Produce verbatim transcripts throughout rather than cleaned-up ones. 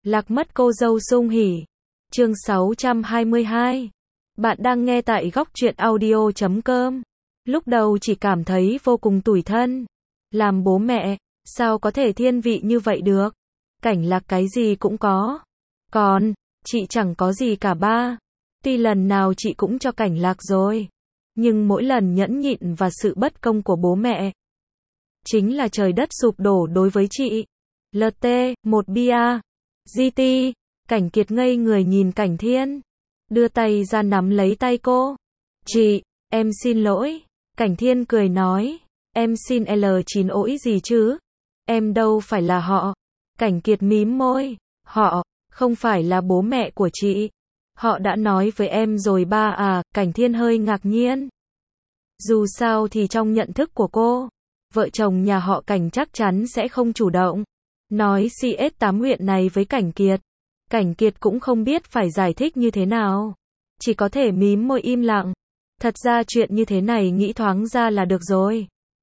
Lạc mất cô dâu sung hỉ. Chương sáu trăm hai mươi hai. Bạn đang nghe tại góc truyện audio chấm com. Lúc đầu chỉ cảm thấy vô cùng tủi thân. Làm bố mẹ, sao có thể thiên vị như vậy được? Cảnh Lạc cái gì cũng có. Còn, chị chẳng có gì cả ba. Tuy lần nào chị cũng cho Cảnh Lạc rồi. Nhưng mỗi lần nhẫn nhịn và sự bất công của bố mẹ chính là trời đất sụp đổ đối với chị. lờ tê, một bia. giê tê, Cảnh Kiệt ngây người nhìn Cảnh Thiên. Đưa tay ra nắm lấy tay cô. Chị, em xin lỗi. Cảnh Thiên cười nói. Em xin L chín ỗi gì chứ? Em đâu phải là họ. Cảnh Kiệt mím môi. Họ, không phải là bố mẹ của chị. Họ đã nói với em rồi ba à, Cảnh Thiên hơi ngạc nhiên. Dù sao thì trong nhận thức của cô, vợ chồng nhà họ Cảnh chắc chắn sẽ không chủ động nói xê ét tám huyện này với Cảnh Kiệt. Cảnh Kiệt cũng không biết phải giải thích như thế nào. Chỉ có thể mím môi im lặng. Thật ra chuyện như thế này nghĩ thoáng ra là được rồi.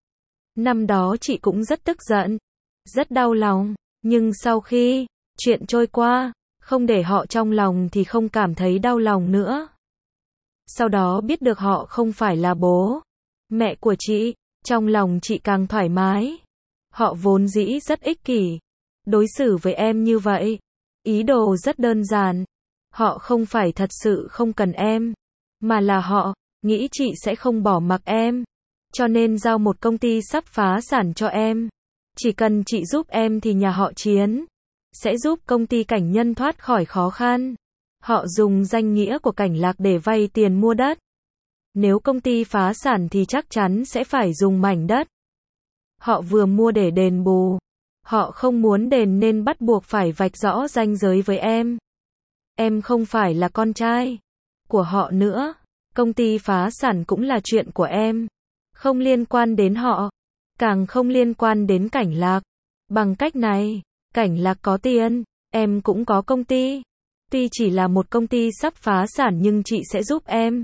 Năm đó chị cũng rất tức giận, rất đau lòng. Nhưng sau khi chuyện trôi qua, không để họ trong lòng thì không cảm thấy đau lòng nữa. Sau đó biết được họ không phải là bố mẹ của chị, trong lòng chị càng thoải mái. Họ vốn dĩ rất ích kỷ, đối xử với em như vậy. Ý đồ rất đơn giản. Họ không phải thật sự không cần em, mà là họ nghĩ chị sẽ không bỏ mặc em. Cho nên giao một công ty sắp phá sản cho em. Chỉ cần chị giúp em thì nhà họ Chiến sẽ giúp công ty Cảnh Nhân thoát khỏi khó khăn. Họ dùng danh nghĩa của Cảnh Lạc để vay tiền mua đất. Nếu công ty phá sản thì chắc chắn sẽ phải dùng mảnh đất họ vừa mua để đền bù. Họ không muốn đền nên bắt buộc phải vạch rõ ranh giới với em. Em không phải là con trai của họ nữa. Công ty phá sản cũng là chuyện của em. Không liên quan đến họ. Càng không liên quan đến Cảnh Lạc. Bằng cách này, Cảnh Lạc có tiền, em cũng có công ty. Tuy chỉ là một công ty sắp phá sản nhưng chị sẽ giúp em.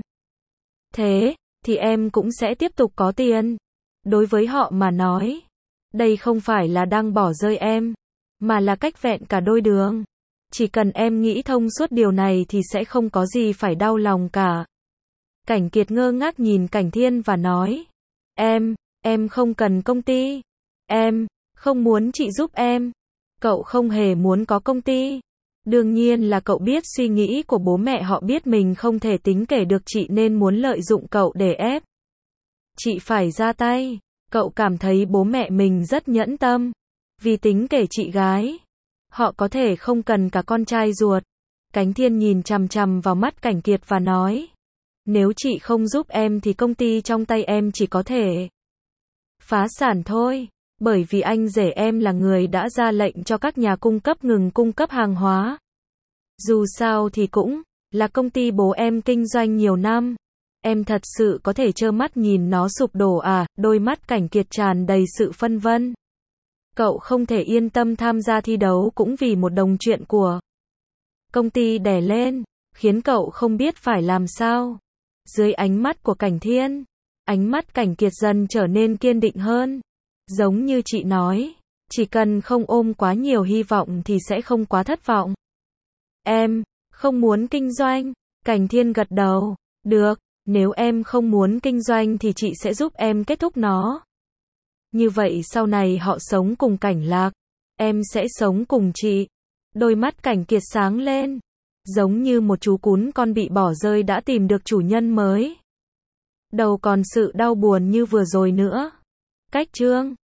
Thế, thì em cũng sẽ tiếp tục có tiền. Đối với họ mà nói, đây không phải là đang bỏ rơi em, mà là cách vẹn cả đôi đường. Chỉ cần em nghĩ thông suốt điều này thì sẽ không có gì phải đau lòng cả. Cảnh Kiệt ngơ ngác nhìn Cảnh Thiên và nói. Em, em không cần công ty. Em, không muốn chị giúp em. Cậu không hề muốn có công ty. Đương nhiên là cậu biết suy nghĩ của bố mẹ họ, biết mình không thể tính kể được chị nên muốn lợi dụng cậu để ép chị phải ra tay. Cậu cảm thấy bố mẹ mình rất nhẫn tâm. Vì tính kể chị gái, họ có thể không cần cả con trai ruột. Cảnh Thiên nhìn chằm chằm vào mắt Cảnh Kiệt và nói. Nếu chị không giúp em thì công ty trong tay em chỉ có thể phá sản thôi. Bởi vì anh rể em là người đã ra lệnh cho các nhà cung cấp ngừng cung cấp hàng hóa. Dù sao thì cũng là công ty bố em kinh doanh nhiều năm. Em thật sự có thể trơ mắt nhìn nó sụp đổ à? Đôi mắt Cảnh Kiệt tràn đầy sự phân vân. Cậu không thể yên tâm tham gia thi đấu cũng vì một đồng chuyện của công ty đè lên, khiến cậu không biết phải làm sao. Dưới ánh mắt của Cảnh Thiên, ánh mắt Cảnh Kiệt dần trở nên kiên định hơn. Giống như chị nói, chỉ cần không ôm quá nhiều hy vọng thì sẽ không quá thất vọng. Em không muốn kinh doanh. Cảnh Thiên gật đầu. Được, nếu em không muốn kinh doanh thì chị sẽ giúp em kết thúc nó. Như vậy sau này họ sống cùng Cảnh Lạc, em sẽ sống cùng chị. Đôi mắt Cảnh Kiệt sáng lên, giống như một chú cún con bị bỏ rơi đã tìm được chủ nhân mới. Đâu còn sự đau buồn như vừa rồi nữa. Cách chương